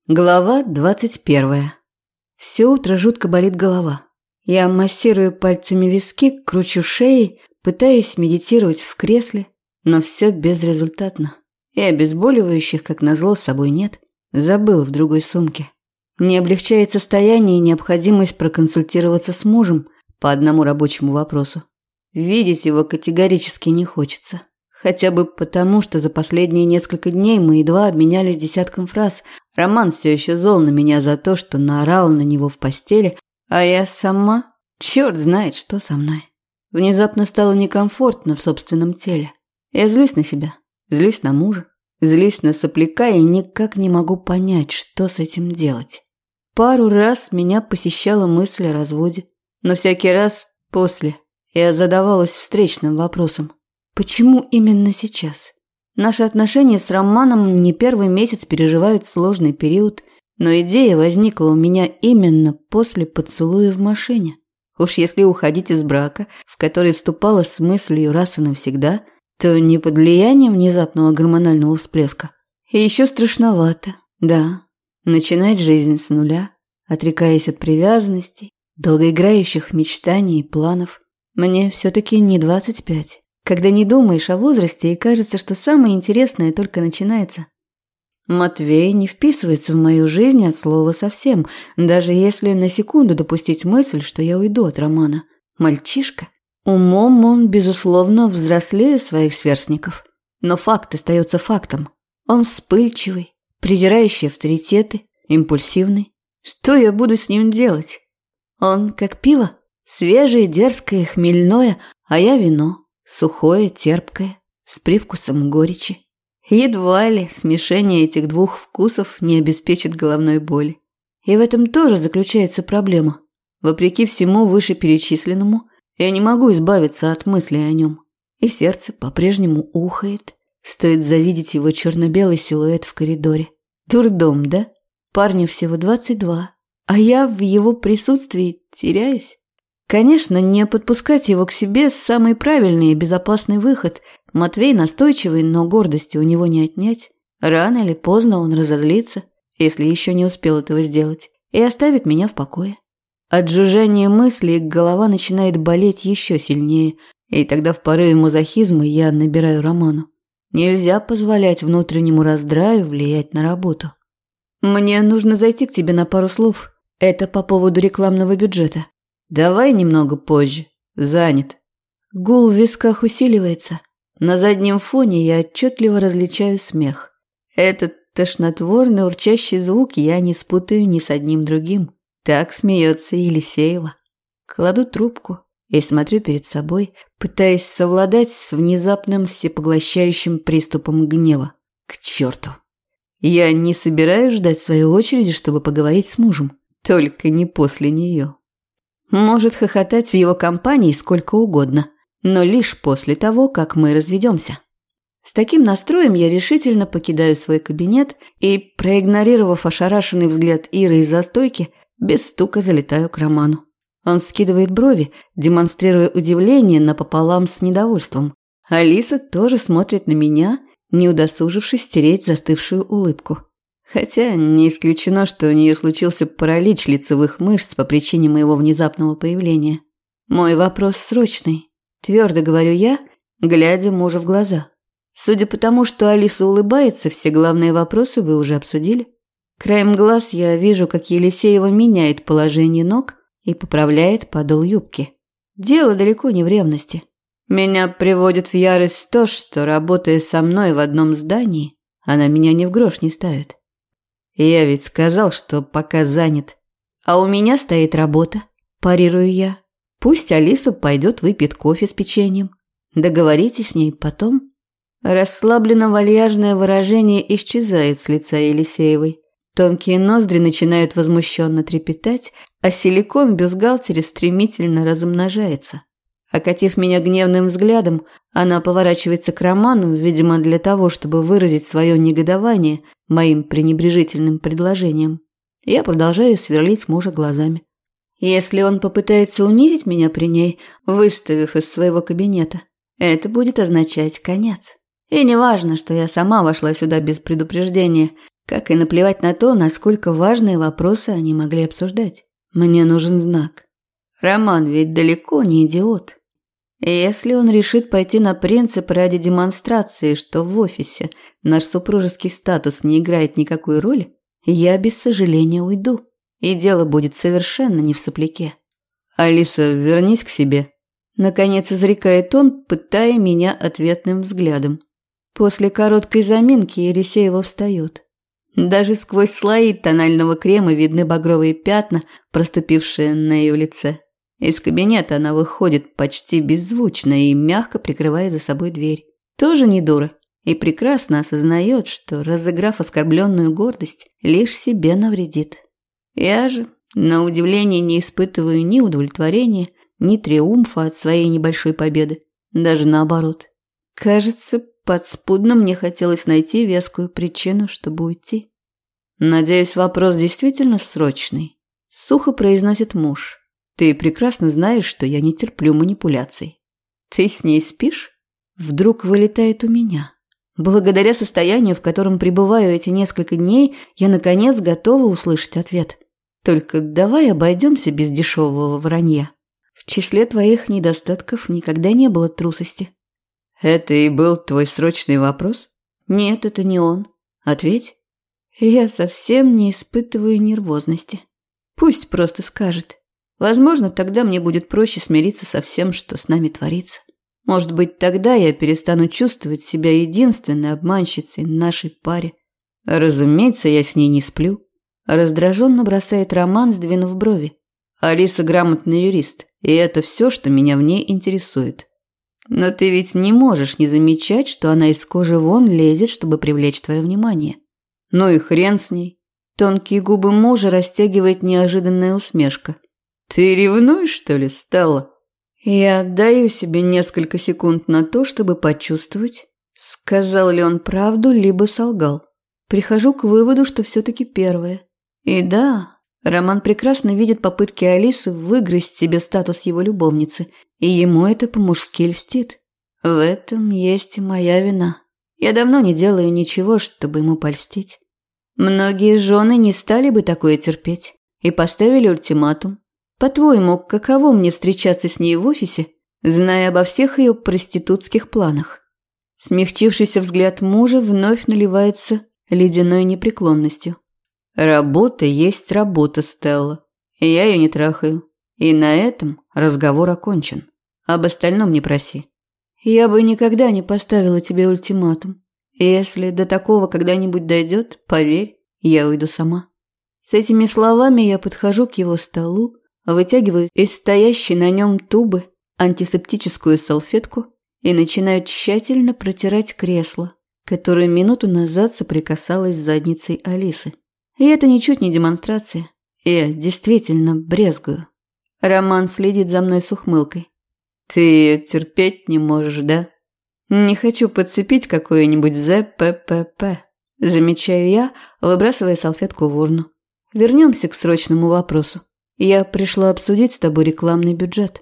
Глава 21. Все утро жутко болит голова. Я массирую пальцами виски, кручу шеей, пытаюсь медитировать в кресле, но все безрезультатно. И обезболивающих, как назло, с собой нет. Забыл в другой сумке. Не облегчает состояние и необходимость проконсультироваться с мужем по одному рабочему вопросу. Видеть его категорически не хочется. Хотя бы потому, что за последние несколько дней мы едва обменялись десятком фраз. Роман все еще зол на меня за то, что наорал на него в постели, а я сама... Черт знает, что со мной. Внезапно стало некомфортно в собственном теле. Я злюсь на себя, злюсь на мужа, злюсь на сопляка и никак не могу понять, что с этим делать. Пару раз меня посещала мысль о разводе, но всякий раз после я задавалась встречным вопросом. Почему именно сейчас? Наши отношения с Романом не первый месяц переживают сложный период, но идея возникла у меня именно после поцелуя в машине. Уж если уходить из брака, в который вступала с мыслью раз и навсегда, то не под влиянием внезапного гормонального всплеска. И еще страшновато, да, начинать жизнь с нуля, отрекаясь от привязанностей, долгоиграющих мечтаний и планов. Мне все-таки не 25. Когда не думаешь о возрасте и кажется, что самое интересное только начинается. Матвей не вписывается в мою жизнь от слова совсем, даже если на секунду допустить мысль, что я уйду от Романа. Мальчишка. Умом он, безусловно, взрослее своих сверстников. Но факт остается фактом. Он вспыльчивый, презирающий авторитеты, импульсивный. Что я буду с ним делать? Он как пиво, свежее, дерзкое, хмельное, а я вино. Сухое, терпкое, с привкусом горечи. Едва ли смешение этих двух вкусов не обеспечит головной боли. И в этом тоже заключается проблема. Вопреки всему вышеперечисленному, я не могу избавиться от мыслей о нем. И сердце по-прежнему ухает. Стоит завидеть его черно-белый силуэт в коридоре. Дурдом, да? Парню всего 22, а я в его присутствии теряюсь. Конечно, не подпускать его к себе – самый правильный и безопасный выход. Матвей настойчивый, но гордости у него не отнять. Рано или поздно он разозлится, если еще не успел этого сделать, и оставит меня в покое. От жужжания мыслей голова начинает болеть еще сильнее, и тогда в порыве мазохизма я набираю Роману. Нельзя позволять внутреннему раздраю влиять на работу. Мне нужно зайти к тебе на пару слов. Это по поводу рекламного бюджета. Давай немного позже. Занят. Гул в висках усиливается. На заднем фоне я отчетливо различаю смех. Этот тошнотворный урчащий звук я не спутаю ни с одним другим. Так смеется Елисеева. Кладу трубку и смотрю перед собой, пытаясь совладать с внезапным всепоглощающим приступом гнева. К черту. Я не собираюсь ждать своей очереди, чтобы поговорить с мужем. Только не после нее. Может хохотать в его компании сколько угодно, но лишь после того, как мы разведемся. С таким настроем я решительно покидаю свой кабинет и, проигнорировав ошарашенный взгляд Иры из-за стойки, без стука залетаю к Роману. Он вскидывает брови, демонстрируя удивление напополам с недовольством. Алиса тоже смотрит на меня, не удосужившись стереть застывшую улыбку. Хотя не исключено, что у нее случился паралич лицевых мышц по причине моего внезапного появления. Мой вопрос срочный. Твердо говорю я, глядя мужу в глаза. Судя по тому, что Алиса улыбается, все главные вопросы вы уже обсудили. Краем глаз я вижу, как Елисеева меняет положение ног и поправляет подол юбки. Дело далеко не в ревности. Меня приводит в ярость то, что, работая со мной в одном здании, она меня ни в грош не ставит. Я ведь сказал, что пока занят. А у меня стоит работа, парирую я. Пусть Алиса пойдет выпьет кофе с печеньем. Договоритесь с ней потом. Расслабленно-вальяжное выражение исчезает с лица Елисеевой. Тонкие ноздри начинают возмущенно трепетать, а силикон в бюстгальтере стремительно размножается. Окатив меня гневным взглядом, она поворачивается к Роману, видимо, для того, чтобы выразить свое негодование моим пренебрежительным предложением. Я продолжаю сверлить мужа глазами. Если он попытается унизить меня при ней, выставив из своего кабинета, это будет означать конец. И не важно, что я сама вошла сюда без предупреждения. Как и наплевать на то, насколько важные вопросы они могли обсуждать. Мне нужен знак. Роман ведь далеко не идиот. И если он решит пойти на принцип ради демонстрации, что в офисе наш супружеский статус не играет никакой роли, я без сожаления уйду. И дело будет совершенно не в сопляке. «Алиса, вернись к себе», – наконец изрекает он, пытая меня ответным взглядом. После короткой заминки Елисеева встает. Даже сквозь слои тонального крема видны багровые пятна, проступившие на ее лице. Из кабинета она выходит почти беззвучно и мягко прикрывает за собой дверь. Тоже не дура и прекрасно осознает, что, разыграв оскорбленную гордость, лишь себе навредит. Я же, на удивление, не испытываю ни удовлетворения, ни триумфа от своей небольшой победы. Даже наоборот. Кажется, подспудно мне хотелось найти вескую причину, чтобы уйти. «Надеюсь, вопрос действительно срочный», – сухо произносит муж. «Ты прекрасно знаешь, что я не терплю манипуляций». «Ты с ней спишь?» Вдруг вылетает у меня. Благодаря состоянию, в котором пребываю эти несколько дней, я наконец готова услышать ответ. Только давай обойдемся без дешевого вранья. В числе твоих недостатков никогда не было трусости. «Это и был твой срочный вопрос?» «Нет, это не он. Ответь». Я совсем не испытываю нервозности. Пусть просто скажет. Возможно, тогда мне будет проще смириться со всем, что с нами творится. Может быть, тогда я перестану чувствовать себя единственной обманщицей нашей паре. Разумеется, я с ней не сплю. Раздраженно бросает Роман, сдвинув брови. Алиса грамотный юрист, и это все, что меня в ней интересует. Но ты ведь не можешь не замечать, что она из кожи вон лезет, чтобы привлечь твое внимание. Ну и хрен с ней. Тонкие губы мужа растягивает неожиданная усмешка. Ты ревнуешь, что ли, Стелла? Я отдаю себе несколько секунд на то, чтобы почувствовать, сказал ли он правду, либо солгал. Прихожу к выводу, что все-таки первое. И да, Роман прекрасно видит попытки Алисы выгрызть себе статус его любовницы, и ему это по-мужски льстит. В этом есть и моя вина. Я давно не делаю ничего, чтобы ему польстить. Многие жены не стали бы такое терпеть и поставили ультиматум. По-твоему, каково мне встречаться с ней в офисе, зная обо всех ее проститутских планах? Смягчившийся взгляд мужа вновь наливается ледяной непреклонностью. Работа есть работа, Стелла. Я ее не трахаю. И на этом разговор окончен. Об остальном не проси. Я бы никогда не поставила тебе ультиматум. Если до такого когда-нибудь дойдет, поверь, я уйду сама. С этими словами я подхожу к его столу, вытягиваю из стоящей на нем тубы антисептическую салфетку и начинаю тщательно протирать кресло, которое минуту назад соприкасалось с задницей Алисы. И это ничуть не демонстрация. Я действительно брезгую. Роман следит за мной с ухмылкой. Ты ее терпеть не можешь, да? Не хочу подцепить какое-нибудь ЗППП. Замечаю я, выбрасывая салфетку в урну. Вернемся к срочному вопросу. Я пришла обсудить с тобой рекламный бюджет.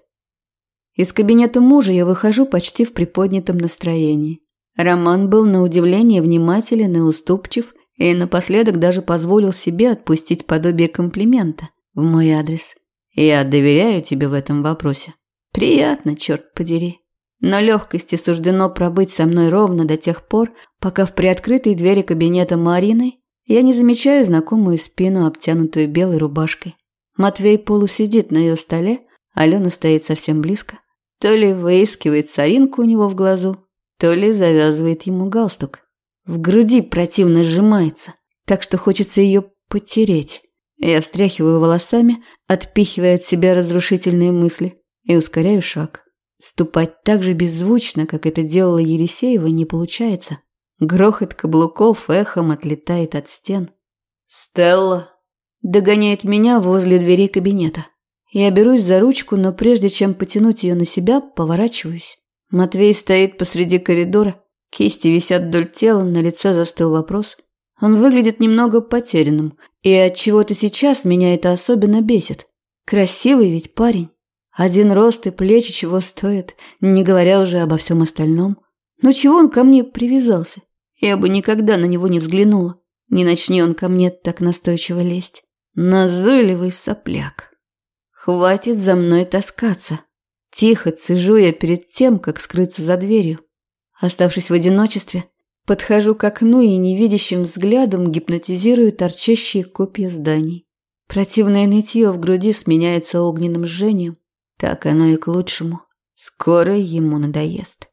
Из кабинета мужа я выхожу почти в приподнятом настроении. Роман был на удивление внимателен и уступчив, и напоследок даже позволил себе отпустить подобие комплимента в мой адрес. Я доверяю тебе в этом вопросе. Приятно, черт подери. Но легкости суждено пробыть со мной ровно до тех пор, пока в приоткрытой двери кабинета Марины я не замечаю знакомую спину, обтянутую белой рубашкой. Матвей полусидит на ее столе, Алена стоит совсем близко. То ли выискивает соринку у него в глазу, то ли завязывает ему галстук. В груди противно сжимается, так что хочется ее потереть. Я встряхиваю волосами, отпихивая от себя разрушительные мысли, и ускоряю шаг. Ступать так же беззвучно, как это делала Елисеева, не получается. Грохот каблуков эхом отлетает от стен. «Стелла!» Догоняет меня возле двери кабинета. Я берусь за ручку, но прежде чем потянуть ее на себя, поворачиваюсь. Матвей стоит посреди коридора, кисти висят вдоль тела, на лице застыл вопрос. Он выглядит немного потерянным, и от чего-то сейчас меня это особенно бесит. Красивый ведь парень. Один рост и плечи чего стоят, не говоря уже обо всем остальном. Но чего он ко мне привязался? Я бы никогда на него не взглянула. Не начни он ко мне так настойчиво лезть. Назойливый сопляк. Хватит за мной таскаться. Тихо цежу я перед тем, как скрыться за дверью. Оставшись в одиночестве, подхожу к окну и невидящим взглядом гипнотизирую торчащие копья зданий. Противное нытье в груди сменяется огненным жжением. Так оно и к лучшему. Скоро ему надоест.